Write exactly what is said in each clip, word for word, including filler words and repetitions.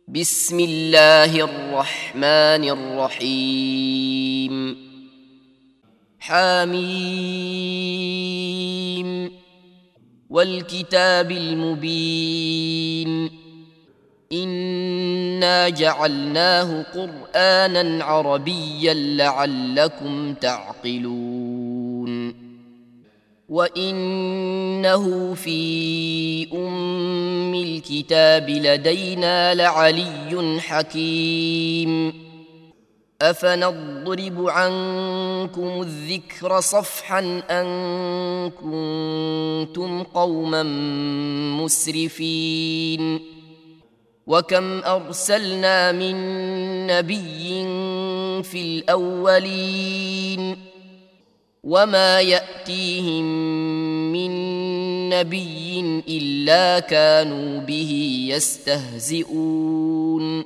بسم الله الرحمن الرحيم. حميم والكتاب المبين. إنا جعلناه قرآنا عربيا لعلكم تعقلون. وإنه في أم الكتاب لدينا لعلي حكيم. أفنضرب عنكم الذكر صفحا أن كنتم قوما مسرفين. وكم أرسلنا من نبي في الأولين وما يأتيهم من نبي إلا كانوا به يستهزئون.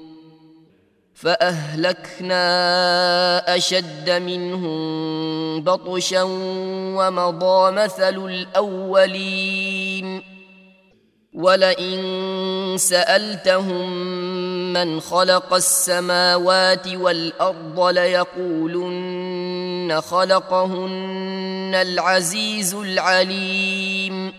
فأهلكنا أشد منهم بطشا ومضى مثل الأولين. ولئن سألتهم من خلق السماوات والأرض ليقولن خلقهن العزيز العليم.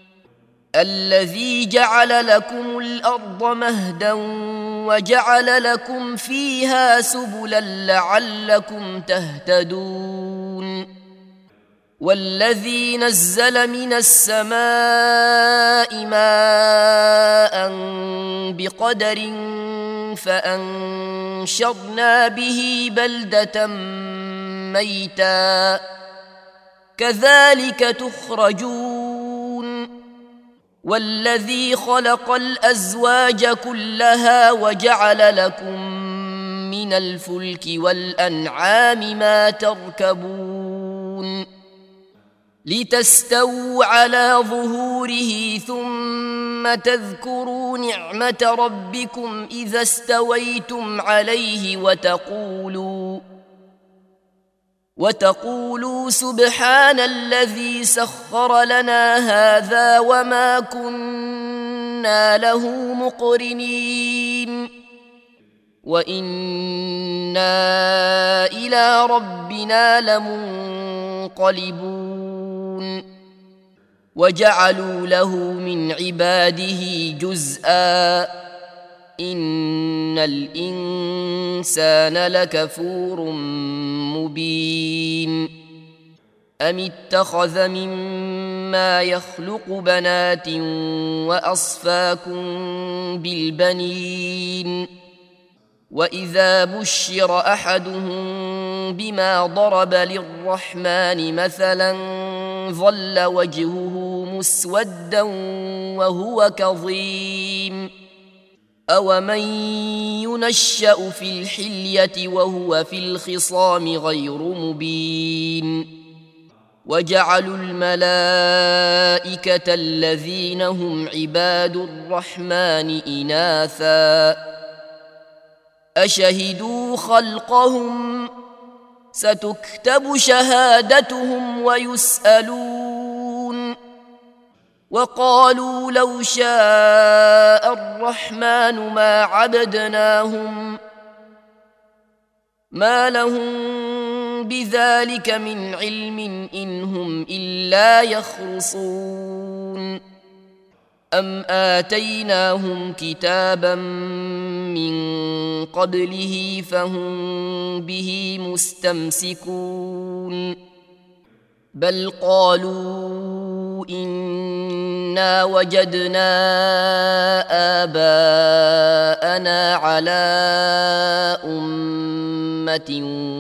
الذي جعل لكم الأرض مهدا وجعل لكم فيها سبلا لعلكم تهتدون. والذي نزل من السماء ماء بقدر فأنشرنا به بلدة ميتا كذلك تخرجون. والذي خلق الأزواج كلها وجعل لكم من الفلك والأنعام ما تركبون لتستووا على ظهوره ثم تذكروا نعمة ربكم إذا استويتم عليه وتقولوا وتقولوا سبحان الذي سخر لنا هذا وما كنا له مقرنين وإنا إلى ربنا لمنقلبون. وجعلوا له من عباده جزءا إن الإنسان لكفور مبين. أم اتخذ مما يخلق بنات وأصفاكم بالبنين وإذا بشر أحدهم بما ضرب للرحمن مثلا ظل وجهه مسودا وهو كظيم. أومن ينشأ في الحلية وهو في الخصام غير مبين. وجعلوا الملائكة الذين هم عباد الرحمن إناثا أشهدوا خلقهم ستكتب شهادتهم ويسألون. وقالوا لو شاء الرحمن ما عبدناهم ما لهم بذلك من علم إن هم إلا يخرصون. أم آتيناهم كتابا من قبله فهم به مستمسكون. بل قالوا إنا وجدنا آباءنا على أمة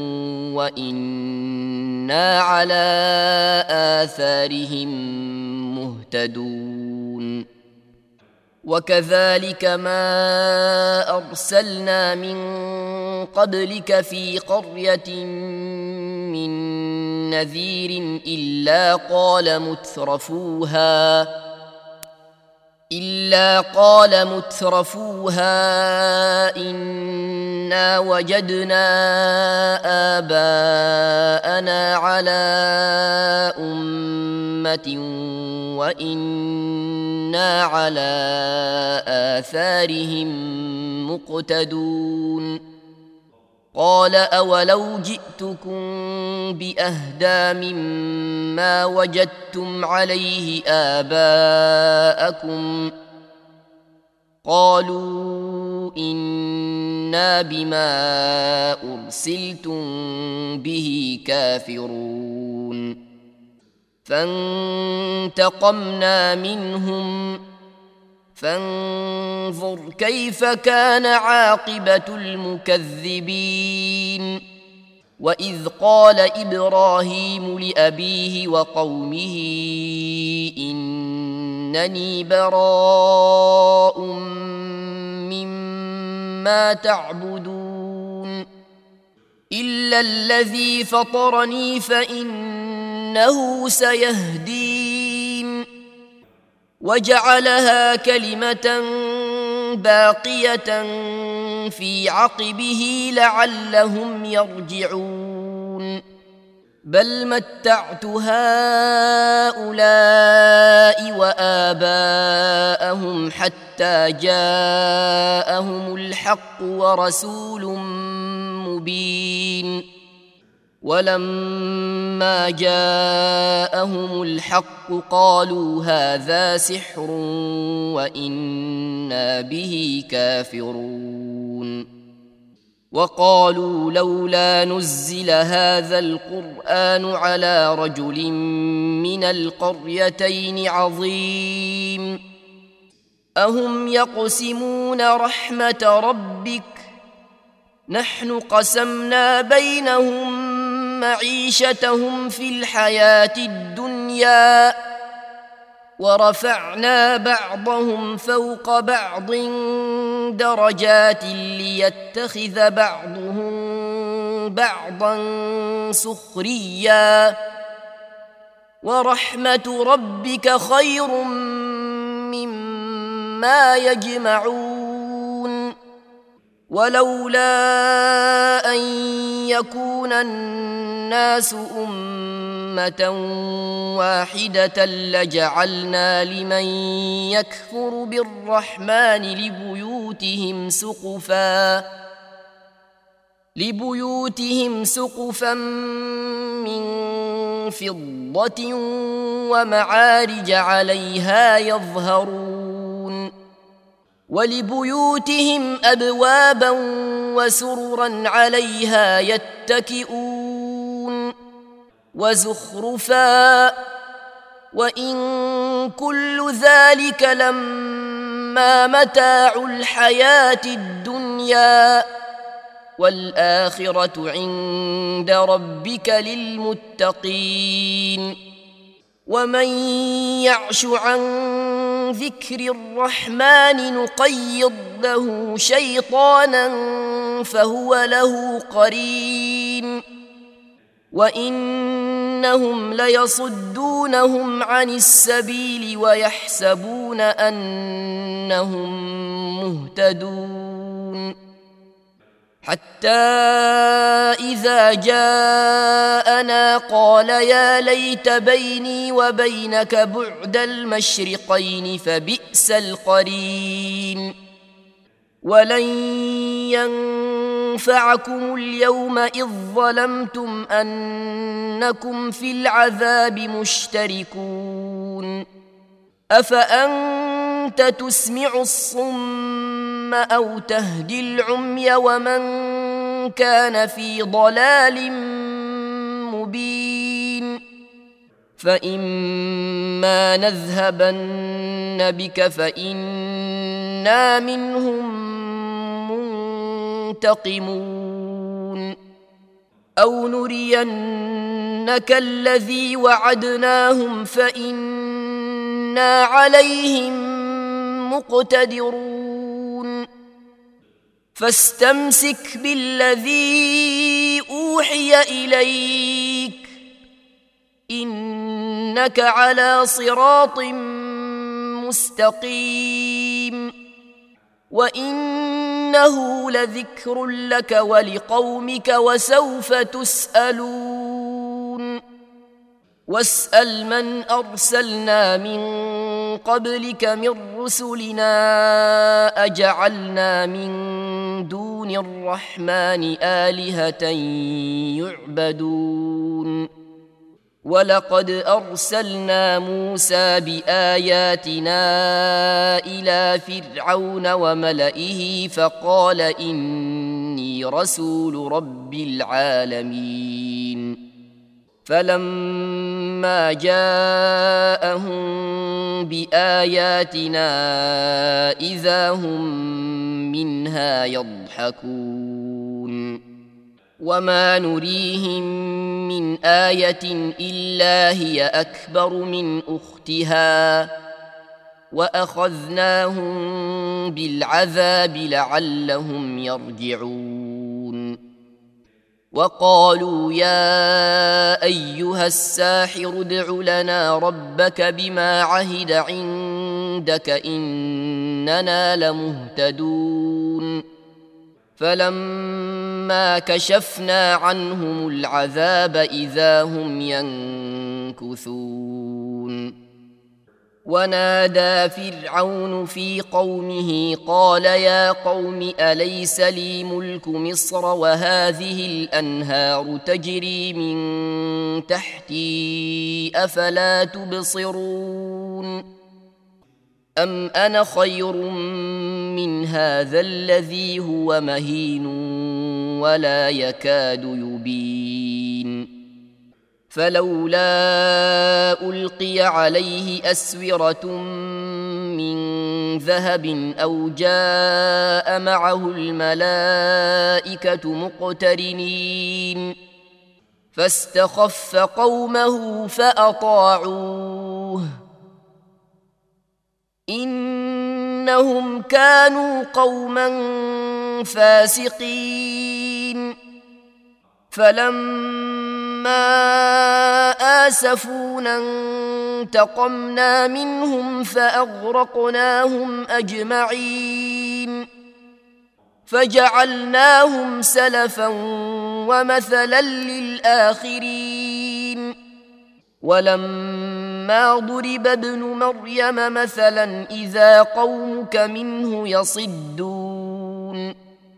وإنا على آثارهم مهتدون. وكذلك ما أرسلنا من قبلك في قرية من نذير إلا قال مترفوها إلا قال مترفوها إنا وجدنا آباءنا على أمة وإنا على آثارهم مقتدون قال أولو جئتكم بأهدى مما وجدتم عليه آباءكم قالوا إنا بما أرسلتم به كافرون فانتقمنا منهم فانظر كيف كان عاقبة المكذبين وإذ قال إبراهيم لأبيه وقومه إنني براء مما تعبدون إلا الذي فطرني فإنه سيهدين وجعلها كلمة باقية في عقبه لعلهم يرجعون بل متعت هؤلاء وآباءهم حتى جاءهم الحق ورسول مبين ولما جاءهم الحق قالوا هذا سحر وإنا به كافرون وقالوا لولا نزل هذا القرآن على رجل من القريتين عظيم أهم يقسمون رحمة ربك نحن قسمنا بينهم معيشتهم في الحياة الدنيا ورفعنا بعضهم فوق بعض درجات ليتخذ بعضهم بعضا سخريا ورحمة ربك خير مما يجمعون ولولا أن يكون الناس أمة واحدة لجعلنا لمن يكفر بالرحمن لبيوتهم سقفا لبيوتهم سقفا من فضة ومعارج عليها يظهرون ولبيوتهم أبوابا وسررا عليها يتكئون وزخرفا وإن كل ذلك لما متاع الحياة الدنيا والآخرة عند ربك للمتقين ومن يعش عن ذكر الرحمن نقيض له شيطانا فهو له قرين وإنهم ليصدونهم عن السبيل ويحسبون أنهم مهتدون حتى إذا جاءنا قال يا ليت بيني وبينك بعد المشرقين فبئس القرين ولن ينفعكم اليوم إذ ظلمتم أنكم في العذاب مشتركون أفأنت تسمع الصم أو تهدي العمي ومن كان في ضلال مبين فإما نذهبن بك فإنا منهم منتقمون أو نرينك الذي وعدناهم فإنا عليهم مقتدرون فاستمسك بالذي أوحي إليك إنك على صراط مستقيم وإنه لذكر لك ولقومك وسوف تسألون واسأل من أرسلنا من قبلك من رسلنا أجعلنا من دون الرحمن آلهة يعبدون ولقد أرسلنا موسى بآياتنا إلى فرعون وملئه فقال إني رسول رب العالمين فلما جاءهم بآياتنا إذا هم منها يضحكون وما نريهم من آية إلا هي أكبر من أختها وأخذناهم بالعذاب لعلهم يرجعون وقالوا يا أيها الساحر ادع لنا ربك بما عهد عندك إننا لمهتدون فلما كشفنا عنهم العذاب إذا هم ينكثون ونادى فرعون في قومه قال يا قوم أليس لي ملك مصر وهذه الأنهار تجري من تحتي أفلا تبصرون أم أنا خير من هذا الذي هو مهين ولا يكاد يبين فلولا ألقي عليه أسورة من ذهب أو جاء معه الملائكة مقترنين فاستخف قومه فأطاعوه إنهم كانوا قوما فاسقين فلما آسفونا انتقمنا منهم فأغرقناهم أجمعين فجعلناهم سلفا ومثلا للآخرين ولما ضرب ابن مريم مثلا إذا قومك منه يصدون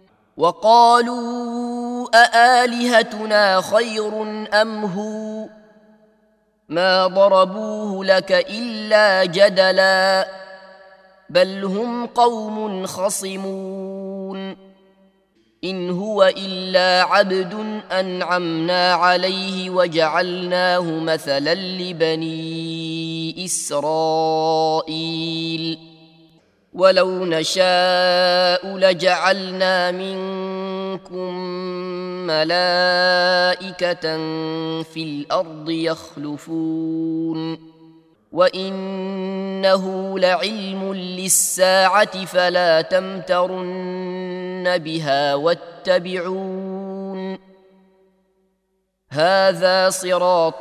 وقالوا أآلهتنا خير أم هو ما ضربوه لك إلا جدلا بل هم قوم خصمون إن هو إلا عبد أنعمنا عليه وجعلناه مثلا لبني إسرائيل ولو نشاء لجعلنا منكم ملائكة في الأرض يخلفون وإنه لعلم للساعة فلا تمترن بها واتبعون هذا صراط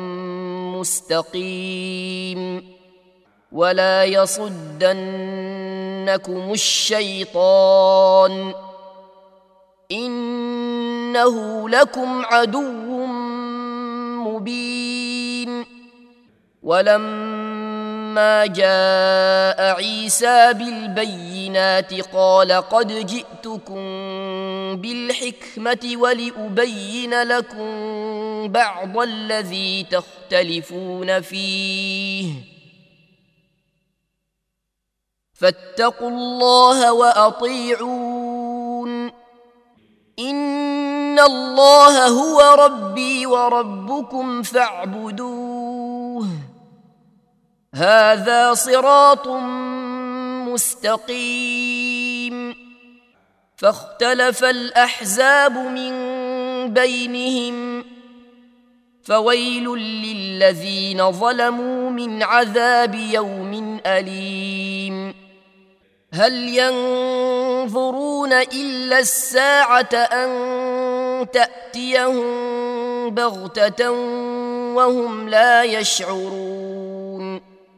مستقيم ولا يصدنكم الشيطان إنه لكم عدو مبين ولما جاء عيسى بالبينات قال قد جئتكم بالحكمة ولأبين لكم بعض الذي تختلفون فيه فاتقوا الله وأطيعون إن الله هو ربي وربكم فاعبدوه هذا صراط مستقيم فاختلف الأحزاب من بينهم فويل للذين ظلموا من عذاب يوم أليم هل ينظرون إلا الساعة أن تأتيهم بغتة وهم لا يشعرون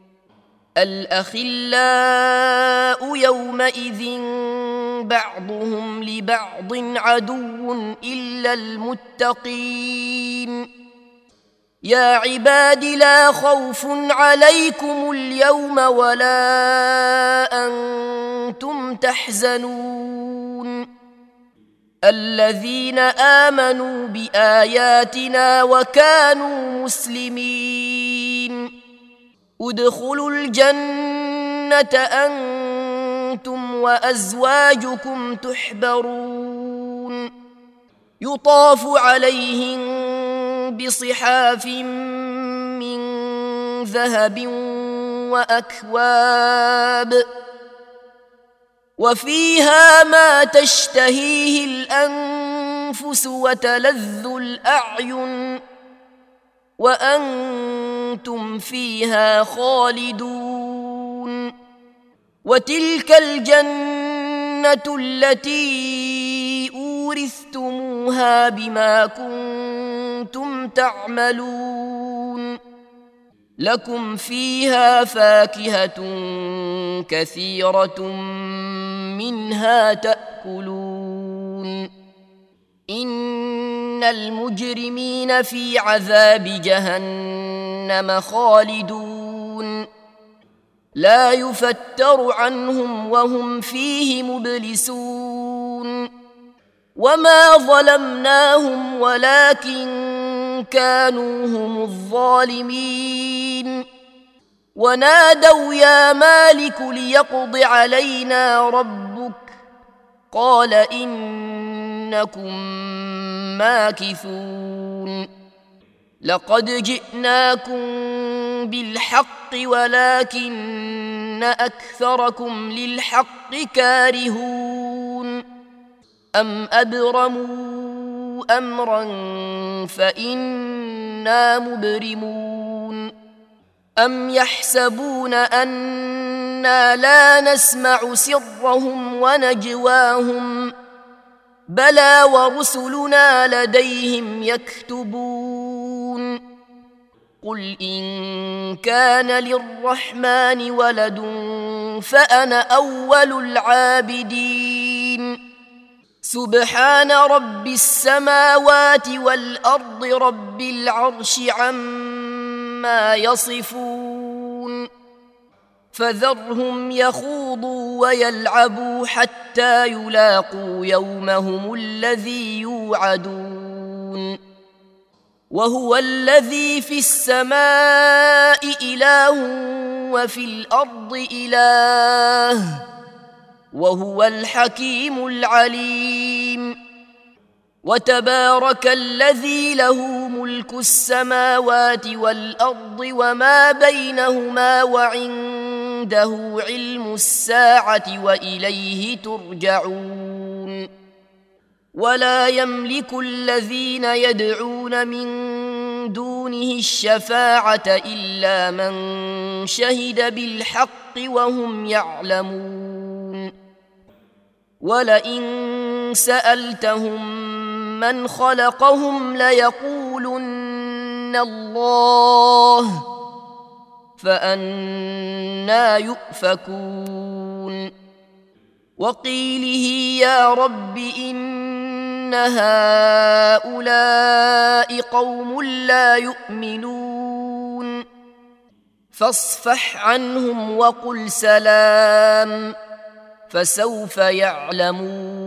الأخلاء يومئذ بعضهم لبعض عدو إلا المتقين يا عباد لا خوف عليكم اليوم ولا أنتم تحزنون الذين آمنوا بآياتنا وكانوا مسلمين ادخلوا الجنة أنتم وأزواجكم تحبرون يطاف عليهم بصحاف من ذهب وأكواب وفيها ما تشتهيه الأنفس وتلذ الأعين وأنتم فيها خالدون وتلك الجنة التي أورثتموها بما كنتم تعملون لكم فيها فاكهة كثيرة منها تأكلون إن المجرمين في عذاب جهنم خالدون لا يفتر عنهم وهم فيه مبلسون وما ظلمناهم ولكن كانوا هم الظالمين ونادوا يا مالك ليقض علينا ربك قال إنكم ماكثون لقد جئناكم بالحق ولكن أكثركم للحق كارهون أم أبرموا أمرا فإنا مبرمون أم يحسبون أنا لا نسمع سرهم ونجواهم بلى ورسلنا لديهم يكتبون قل إن كان للرحمن ولد فأنا أول العابدين سبحان رب السماوات والأرض رب العرش عما يصفون فذرهم يخوضوا ويلعبوا حتى يلاقوا يومهم الذي يوعدون وهو الذي في السماء إله وفي الأرض إله وهو الحكيم العليم وتبارك الذي له ملك السماوات والأرض وما بينهما وعنده علم الساعة وإليه ترجعون ولا يملك الذين يدعون من دونه الشفاعة إلا من شهد بالحق وهم يعلمون ولئن سألتهم من خلقهم ليقولن الله فأنى يؤفكون وقيله يا رب إن هؤلاء قوم لا يؤمنون فاصفح عنهم وقل سلام فسوف يعلمون